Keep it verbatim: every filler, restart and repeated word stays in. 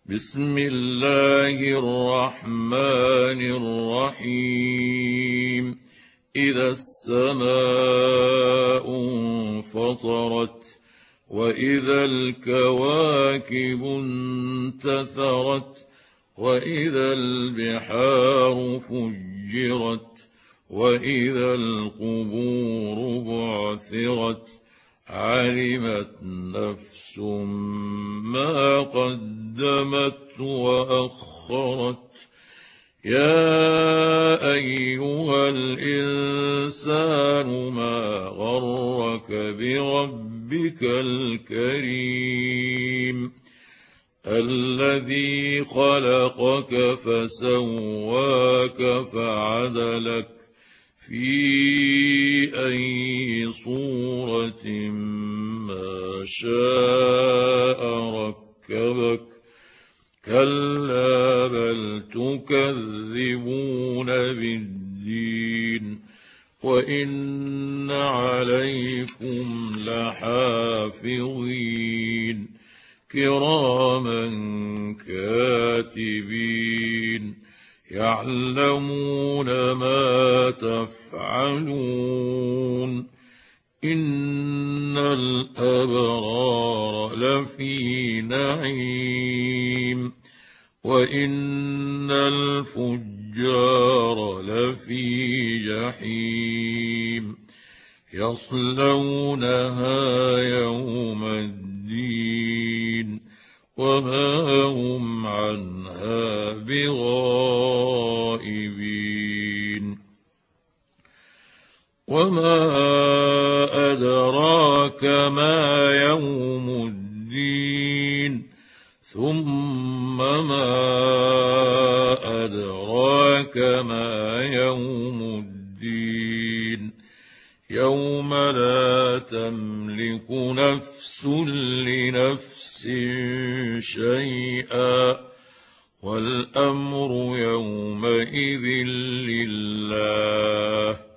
بسم الله الرحمن الرحيم إذا السماء انفطرت وإذا الكواكب انتثرت وإذا البحار فجرت وإذا القبور بعثرت علمت نفس ما قدمت وأخرت يا أيها الإنسان ما غرك بربك الكريم الذي خلقك فسواك فعدلك في أي صورة ما شاء ركبك كلا بل تكذبون بالدين وإن عليكم لحافظين كراما كاتبين يعلمون ما تفعلون إن الأبرار لفي نعيم وإن الفجار لفي جحيم يصلونها يوم الدين وما هم عنها بغائبين وما أدراك ما يوم الدين ثم ما أدراك ما يوم الدين يوم لا تملك نفس لنفس شيئا والأمر يومئذ لله